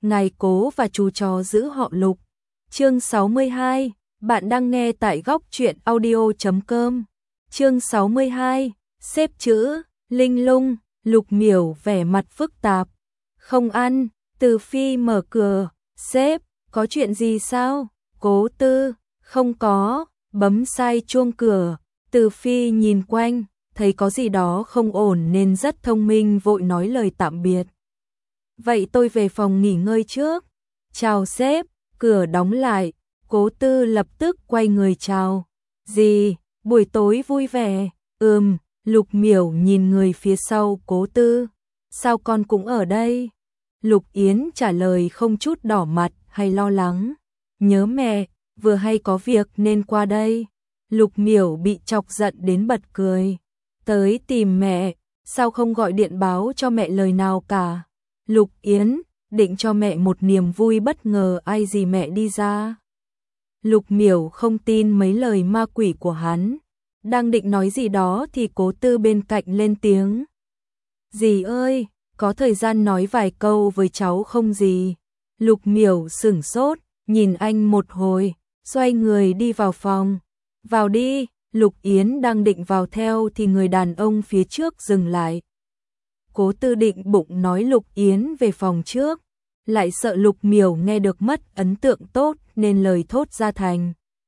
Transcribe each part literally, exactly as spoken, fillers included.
ngài Cố và chú chó giữ họ Lục. Chương sáu mươi hai, bạn đang nghe tại góc truyện audio chấm com. Chương sáu mươi hai, xếp chữ, linh lung, Lục Miểu vẻ mặt phức tạp. Không ăn, Từ Phi mở cửa, sếp, có chuyện gì sao? Cố Tư, không có, bấm sai chuông cửa. Từ Phi nhìn quanh, thấy có gì đó không ổn nên rất thông minh vội nói lời tạm biệt. Vậy tôi về phòng nghỉ ngơi trước. Chào sếp, cửa đóng lại, Cố Tư lập tức quay người chào. Gì, buổi tối vui vẻ, ừm, Lục Miểu nhìn người phía sau Cố Tư. Sao con cũng ở đây? Lục Yến trả lời không chút đỏ mặt hay lo lắng. Nhớ mẹ, vừa hay có việc nên qua đây. Lục Miểu bị chọc giận đến bật cười. Tới tìm mẹ, sao không gọi điện báo cho mẹ lời nào cả? Lục Yến, định cho mẹ một niềm vui bất ngờ ai gì mẹ đi ra. Lục Miểu không tin mấy lời ma quỷ của hắn. Đang định nói gì đó thì Cố Tư bên cạnh lên tiếng. Dì ơi, có thời gian nói vài câu với cháu không dì? Lục Miểu sửng sốt, nhìn anh một hồi, xoay người đi vào phòng. Vào đi, Lục Yến đang định vào theo thì người đàn ông phía trước dừng lại. Cố Tư định bụng nói Lục Yến về phòng trước, lại sợ Lục Miểu nghe được mất ấn tượng tốt nên lời thốt ra thành.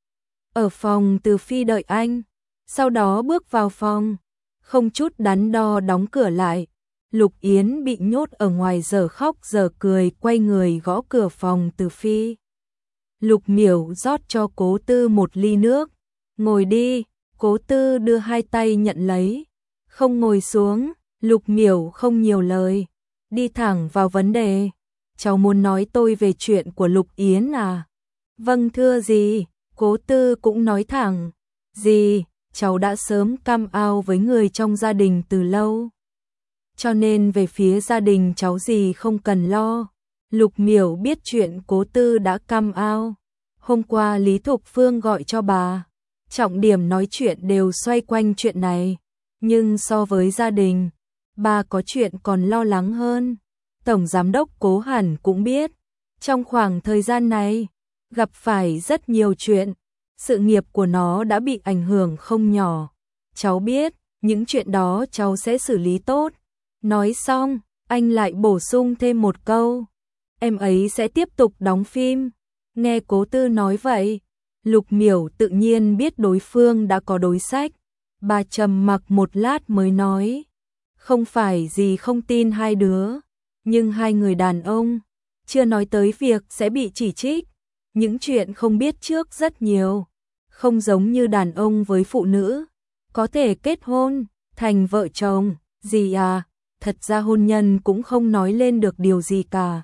Ở phòng Từ Phi đợi anh, sau đó bước vào phòng, không chút đắn đo đóng cửa lại. Lục Yến bị nhốt ở ngoài giờ khóc giờ cười quay người gõ cửa phòng Từ Phi. Lục Miểu rót cho Cố Tư một ly nước. Ngồi đi, Cố Tư đưa hai tay nhận lấy. Không ngồi xuống, Lục Miểu không nhiều lời, đi thẳng vào vấn đề. Cháu muốn nói tôi về chuyện của Lục Yến à? Vâng thưa dì, Cố Tư cũng nói thẳng. Dì, cháu đã sớm cam ao với người trong gia đình từ lâu. Cho nên về phía gia đình cháu dì không cần lo. Lục Miểu biết chuyện Cố Tư đã cam ao. Hôm qua Lý Thục Phương gọi cho bà. Trọng điểm nói chuyện đều xoay quanh chuyện này. Nhưng so với gia đình, bà có chuyện còn lo lắng hơn. Tổng Giám đốc Cố hẳn cũng biết. Trong khoảng thời gian này, gặp phải rất nhiều chuyện. Sự nghiệp của nó đã bị ảnh hưởng không nhỏ. Cháu biết, những chuyện đó cháu sẽ xử lý tốt. Nói xong, anh lại bổ sung thêm một câu. Em ấy sẽ tiếp tục đóng phim. Nghe Cố Tư nói vậy, Lục Miểu tự nhiên biết đối phương đã có đối sách. Bà trầm mặc một lát mới nói. Không phải gì không tin hai đứa, nhưng hai người đàn ông, chưa nói tới việc sẽ bị chỉ trích. Những chuyện không biết trước rất nhiều. Không giống như đàn ông với phụ nữ. Có thể kết hôn, thành vợ chồng, gì à, thật ra hôn nhân cũng không nói lên được điều gì cả.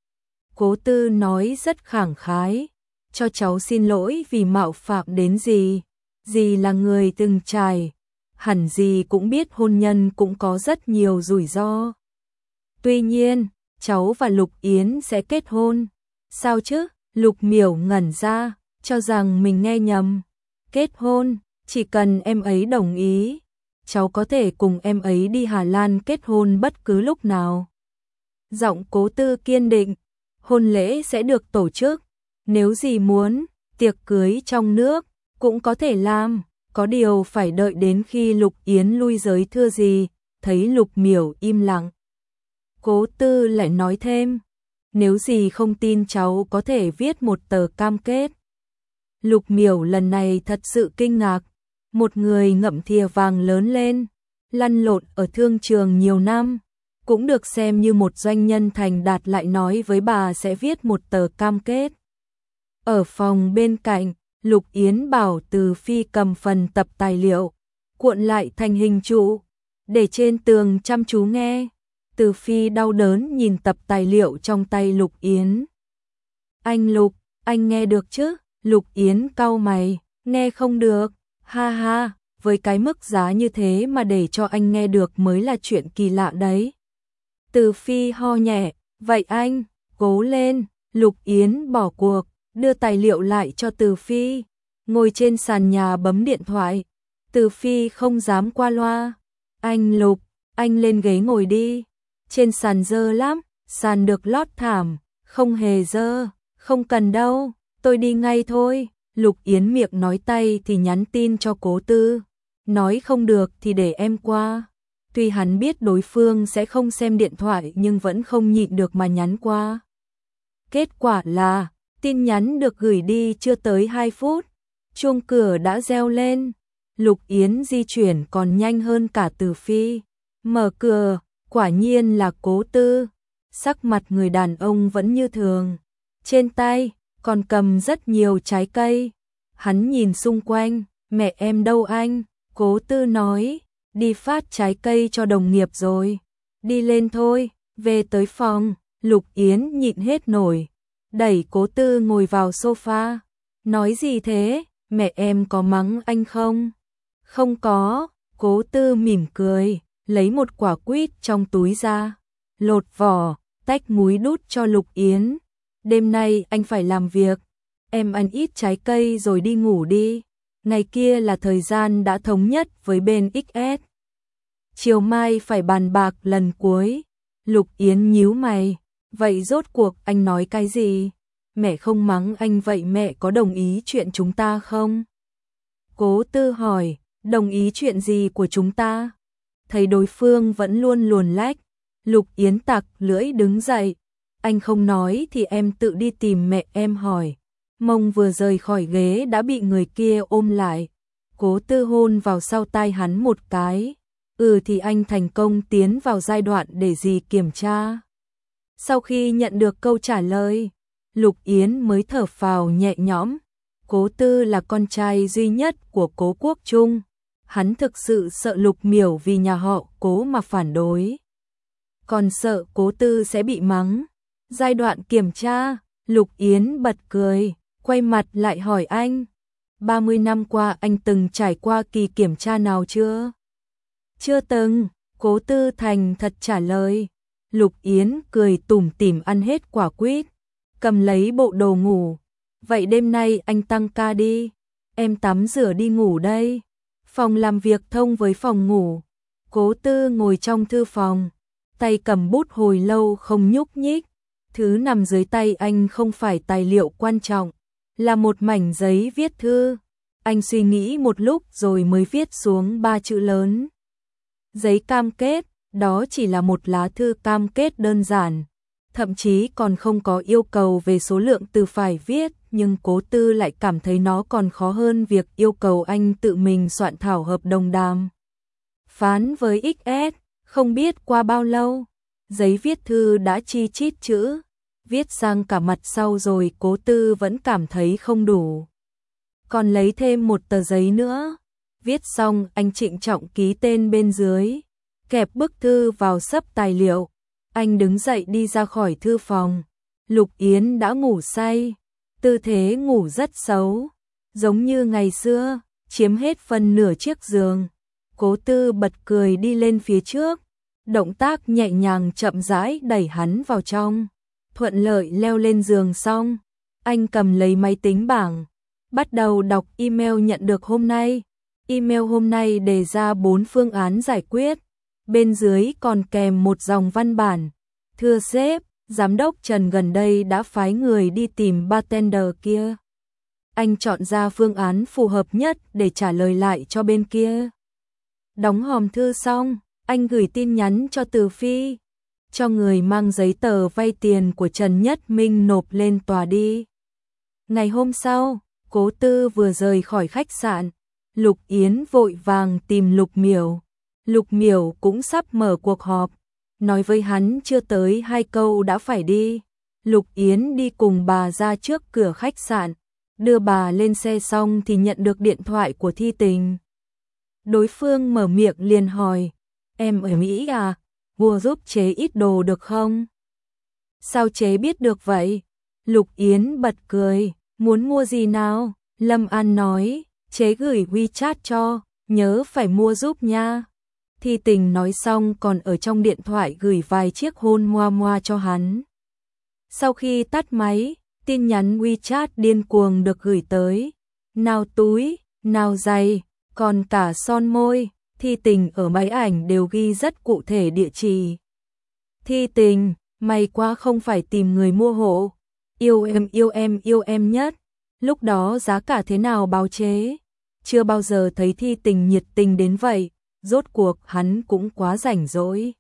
Cố Tư nói rất khẳng khái. Cho cháu xin lỗi vì mạo phạm đến dì. Dì là người từng trải. Hẳn dì cũng biết hôn nhân cũng có rất nhiều rủi ro. Tuy nhiên, cháu và Lục Yến sẽ kết hôn. Sao chứ? Lục Miểu ngẩn ra, cho rằng mình nghe nhầm. Kết hôn, chỉ cần em ấy đồng ý, cháu có thể cùng em ấy đi Hà Lan kết hôn bất cứ lúc nào. Giọng Cố Tư kiên định, hôn lễ sẽ được tổ chức. Nếu dì muốn, tiệc cưới trong nước cũng có thể làm. Có điều phải đợi đến khi Lục Yến lui giới thưa dì. Thấy Lục Miểu im lặng, Cố Tư lại nói thêm. Nếu dì không tin cháu có thể viết một tờ cam kết. Lục Miểu lần này thật sự kinh ngạc. Một người ngậm thìa vàng lớn lên, lăn lộn ở thương trường nhiều năm, cũng được xem như một doanh nhân thành đạt lại nói với bà sẽ viết một tờ cam kết. Ở phòng bên cạnh, Lục Yến bảo Từ Phi cầm phần tập tài liệu, cuộn lại thành hình trụ, để trên tường chăm chú nghe. Từ Phi đau đớn nhìn tập tài liệu trong tay Lục Yến. Anh Lục, anh nghe được chứ? Lục Yến cau mày, nghe không được, ha ha, với cái mức giá như thế mà để cho anh nghe được mới là chuyện kỳ lạ đấy. Từ Phi ho nhẹ, vậy anh, cố lên. Lục Yến bỏ cuộc, đưa tài liệu lại cho Từ Phi, ngồi trên sàn nhà bấm điện thoại. Từ Phi không dám qua loa. Anh Lục, anh lên ghế ngồi đi. Trên sàn dơ lắm, sàn được lót thảm, Không hề dơ, không cần đâu, tôi đi ngay thôi. Lục Yến miệng nói tay thì nhắn tin cho Cố Tư. Nói không được thì để em qua. Tuy hắn biết đối phương sẽ không xem điện thoại nhưng vẫn không nhịn được mà nhắn qua. Kết quả là, tin nhắn được gửi đi chưa tới hai phút. Chuông cửa đã reo lên. Lục Yến di chuyển còn nhanh hơn cả Từ Phi. Mở cửa, quả nhiên là Cố Tư. Sắc mặt người đàn ông vẫn như thường. Trên tay, còn cầm rất nhiều trái cây. Hắn nhìn xung quanh, mẹ em đâu anh? Cố Tư nói, đi phát trái cây cho đồng nghiệp rồi. Đi lên thôi, về tới phòng. Lục Yến nhịn hết nổi. Đẩy Cố Tư ngồi vào sofa. Nói gì thế, mẹ em có mắng anh không? Không có, Cố Tư mỉm cười, lấy một quả quýt trong túi ra. Lột vỏ, tách múi đút cho Lục Yến. Đêm nay anh phải làm việc. Em ăn ít trái cây rồi đi ngủ đi. Ngày kia là thời gian đã thống nhất với bên ích ét. Chiều mai phải bàn bạc lần cuối. Lục Yến nhíu mày. Vậy rốt cuộc anh nói cái gì? Mẹ không mắng anh vậy mẹ có đồng ý chuyện chúng ta không? Cố Tư hỏi, đồng ý chuyện gì của chúng ta? Thấy đối phương vẫn luôn luồn lách. Lục Yến tặc lưỡi đứng dậy. Anh không nói thì em tự đi tìm mẹ em hỏi. Mông vừa rời khỏi ghế đã bị người kia ôm lại. Cố Tư hôn vào sau tai hắn một cái. Ừ thì anh thành công tiến vào giai đoạn để gì kiểm tra. Sau khi nhận được câu trả lời, Lục Yến mới thở phào nhẹ nhõm. Cố Tư là con trai duy nhất của Cố Quốc Trung. Hắn thực sự sợ Lục Miểu vì nhà họ Cố mà phản đối. Còn sợ Cố Tư sẽ bị mắng. Giai đoạn kiểm tra, Lục Yến bật cười, quay mặt lại hỏi anh. ba mươi năm qua anh từng trải qua kỳ kiểm tra nào chưa? Chưa từng, Cố Tư thành thật trả lời. Lục Yến cười tủm tỉm ăn hết quả quýt, cầm lấy bộ đồ ngủ. Vậy đêm nay anh tăng ca đi, em tắm rửa đi ngủ đây. Phòng làm việc thông với phòng ngủ. Cố Tư ngồi trong thư phòng, tay cầm bút hồi lâu không nhúc nhích. Thứ nằm dưới tay anh không phải tài liệu quan trọng, là một mảnh giấy viết thư. Anh suy nghĩ một lúc rồi mới viết xuống ba chữ lớn. Giấy cam kết, đó chỉ là một lá thư cam kết đơn giản, thậm chí còn không có yêu cầu về số lượng từ phải viết, nhưng Cố Tư lại cảm thấy nó còn khó hơn việc yêu cầu anh tự mình soạn thảo hợp đồng đàm phán với ích ét. Không biết qua bao lâu, giấy viết thư đã chi chít chữ, viết sang cả mặt sau rồi Cố Tư vẫn cảm thấy không đủ. Còn lấy thêm một tờ giấy nữa. Viết xong anh trịnh trọng ký tên bên dưới, kẹp bức thư vào xấp tài liệu. Anh đứng dậy đi ra khỏi thư phòng. Lục Yến đã ngủ say, tư thế ngủ rất xấu, giống như ngày xưa, chiếm hết phần nửa chiếc giường. Cố Tư bật cười đi lên phía trước, động tác nhẹ nhàng chậm rãi đẩy hắn vào trong. Thuận lợi leo lên giường xong, anh cầm lấy máy tính bảng, bắt đầu đọc email nhận được hôm nay. Email hôm nay đề ra bốn phương án giải quyết. Bên dưới còn kèm một dòng văn bản. Thưa sếp, giám đốc Trần gần đây đã phái người đi tìm bartender kia. Anh chọn ra phương án phù hợp nhất để trả lời lại cho bên kia. Đóng hòm thư xong, anh gửi tin nhắn cho Từ Phi, cho người mang giấy tờ vay tiền của Trần Nhất Minh nộp lên tòa đi. Ngày hôm sau, Cố Tư vừa rời khỏi khách sạn, Lục Yến vội vàng tìm Lục Miểu. Lục Miểu cũng sắp mở cuộc họp, nói với hắn chưa tới hai câu đã phải đi. Lục Yến đi cùng bà ra trước cửa khách sạn, đưa bà lên xe xong thì nhận được điện thoại của Thi Tình. Đối phương mở miệng liền hỏi, em ở Mỹ à, mua giúp chế ít đồ được không? Sao chế biết được vậy? Lục Yến bật cười, muốn mua gì nào? Lâm An nói, chế gửi WeChat cho, nhớ phải mua giúp nha. Thi Tình nói xong còn ở trong điện thoại gửi vài chiếc hôn moa moa cho hắn. Sau khi tắt máy, tin nhắn WeChat điên cuồng được gửi tới. Nào túi, nào giày, còn cả son môi. Thi Tình ở máy ảnh đều ghi rất cụ thể địa chỉ. Thi Tình, may quá không phải tìm người mua hộ. Yêu em yêu em yêu em nhất. Lúc đó giá cả thế nào báo chế? Chưa bao giờ thấy thi tình nhiệt tình đến vậy, rốt cuộc hắn cũng quá rảnh rỗi.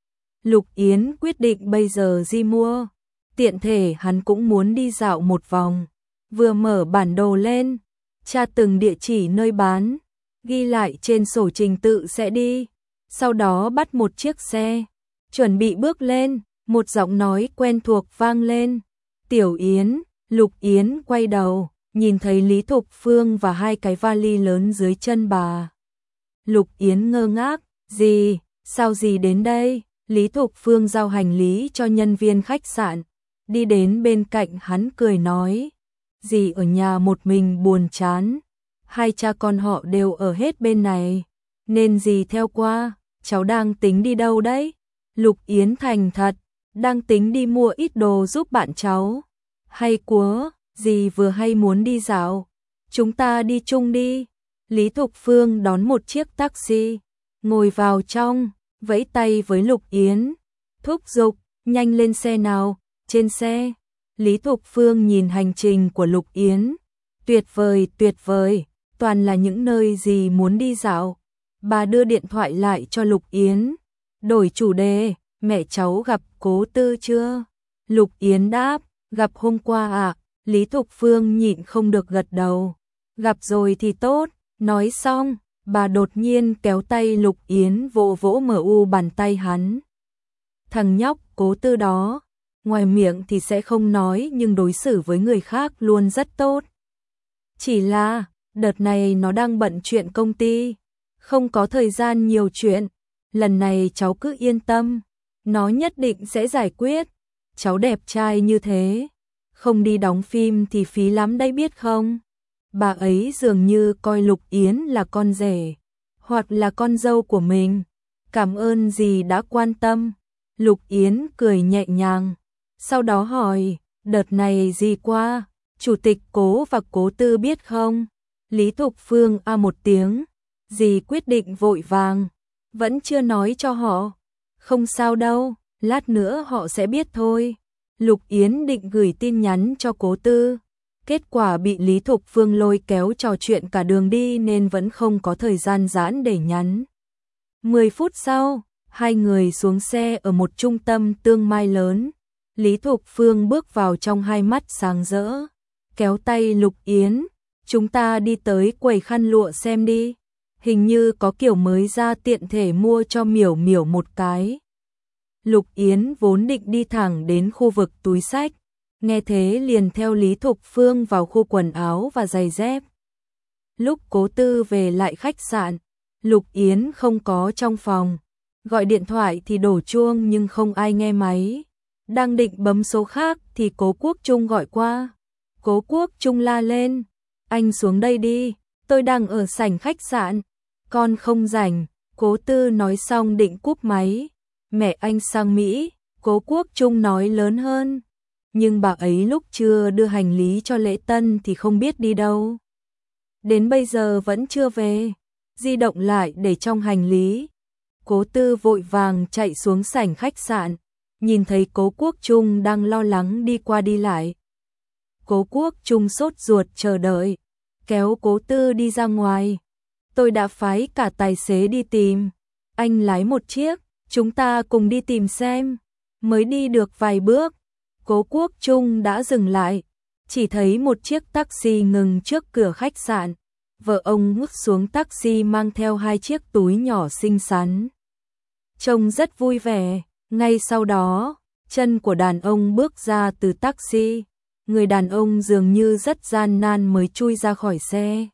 Lục Yến quyết định bây giờ đi mua, tiện thể hắn cũng muốn đi dạo một vòng. Vừa mở bản đồ lên, tra từng địa chỉ nơi bán, ghi lại trên sổ trình tự sẽ đi, sau đó bắt một chiếc xe, chuẩn bị bước lên, một giọng nói quen thuộc vang lên. Tiểu Yến. Lục Yến quay đầu, nhìn thấy Lý Thục Phương và hai cái vali lớn dưới chân bà. Lục Yến ngơ ngác, gì, sao gì đến đây? Lý Thục Phương giao hành lý cho nhân viên khách sạn, đi đến bên cạnh hắn cười nói, dì ở nhà một mình buồn chán, hai cha con họ đều ở hết bên này, nên dì theo qua, cháu đang tính đi đâu đấy? Lục Yến thành thật, đang tính đi mua ít đồ giúp bạn cháu. Hay quá, dì vừa hay muốn đi dạo, chúng ta đi chung đi. Lý Thục Phương đón một chiếc taxi, ngồi vào trong, vẫy tay với Lục Yến, thúc giục, nhanh lên xe nào. Trên xe, Lý Thục Phương nhìn hành trình của Lục Yến, tuyệt vời tuyệt vời, toàn là những nơi dì muốn đi dạo. Bà đưa điện thoại lại cho Lục Yến, đổi chủ đề, mẹ cháu gặp Cố Tư chưa? Lục Yến đáp, gặp hôm qua à? Lý Thục Phương nhịn không được gật đầu, gặp rồi thì tốt. Nói xong, bà đột nhiên kéo tay Lục Yến vỗ vỗ mờ u bàn tay hắn. Thằng nhóc Cố Tư đó, ngoài miệng thì sẽ không nói nhưng đối xử với người khác luôn rất tốt. Chỉ là, đợt này nó đang bận chuyện công ty, không có thời gian nhiều chuyện. Lần này cháu cứ yên tâm, nó nhất định sẽ giải quyết. Cháu đẹp trai như thế, không đi đóng phim thì phí lắm đấy biết không? Bà ấy dường như coi Lục Yến là con rể, hoặc là con dâu của mình. Cảm ơn dì đã quan tâm. Lục Yến cười nhẹ nhàng, sau đó hỏi, đợt này dì qua, chủ tịch Cố và Cố Tư biết không? Lý Thục Phương a một tiếng, dì quyết định vội vàng, vẫn chưa nói cho họ. Không sao đâu, lát nữa họ sẽ biết thôi. Lục Yến định gửi tin nhắn cho Cố Tư, kết quả bị Lý Thục Phương lôi kéo trò chuyện cả đường đi nên vẫn không có thời gian giãn để nhắn. Mười phút sau, hai người xuống xe ở một trung tâm tương mai lớn. Lý Thục Phương bước vào trong hai mắt sáng rỡ, kéo tay Lục Yến, chúng ta đi tới quầy khăn lụa xem đi. Hình như có kiểu mới ra tiện thể mua cho Miểu Miểu một cái. Lục Yến vốn định đi thẳng đến khu vực túi xách, nghe thế liền theo Lý Thục Phương vào khu quần áo và giày dép. Lúc Cố Tư về lại khách sạn, Lục Yến không có trong phòng, gọi điện thoại thì đổ chuông nhưng không ai nghe máy. Đang định bấm số khác thì Cố Quốc Trung gọi qua. Cố Quốc Trung la lên, anh xuống đây đi, tôi đang ở sảnh khách sạn. Con không rảnh. Cố Tư nói xong định cúp máy. Mẹ anh sang Mỹ, Cố Quốc Trung nói lớn hơn. Nhưng bà ấy lúc chưa đưa hành lý cho lễ tân thì không biết đi đâu. Đến bây giờ vẫn chưa về, di động lại để trong hành lý. Cố Tư vội vàng chạy xuống sảnh khách sạn, nhìn thấy Cố Quốc Trung đang lo lắng đi qua đi lại. Cố Quốc Trung sốt ruột chờ đợi, kéo Cố Tư đi ra ngoài. Tôi đã phái cả tài xế đi tìm, anh lái một chiếc, chúng ta cùng đi tìm xem. Mới đi được vài bước, Cố Quốc Trung đã dừng lại, chỉ thấy một chiếc taxi ngừng trước cửa khách sạn. Vợ ông bước xuống taxi mang theo hai chiếc túi nhỏ xinh xắn, trông rất vui vẻ. Ngay sau đó, chân của đàn ông bước ra từ taxi. Người đàn ông dường như rất gian nan mới chui ra khỏi xe.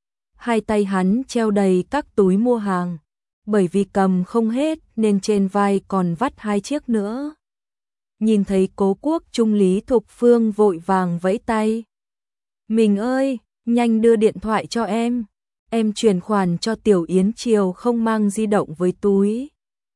Hai tay hắn treo đầy các túi mua hàng, bởi vì cầm không hết nên trên vai còn vắt hai chiếc nữa. Nhìn thấy Cố Quốc Trung, Lý Thục Phương vội vàng vẫy tay. Mình ơi, nhanh đưa điện thoại cho em. Em chuyển khoản cho Tiểu Yến, chiều không mang di động với túi.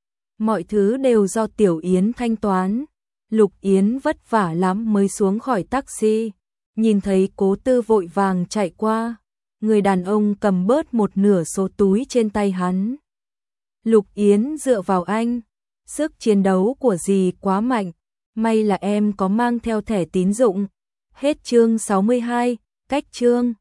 Mọi thứ đều do Tiểu Yến thanh toán. Lục Yến vất vả lắm mới xuống khỏi taxi. Nhìn thấy Cố Tư vội vàng chạy qua. Người đàn ông cầm bớt một nửa số túi trên tay hắn. Lục Yến dựa vào anh. Sức chiến đấu của dì quá mạnh. May là em có mang theo thẻ tín dụng. Hết chương sáu mươi hai, cách chương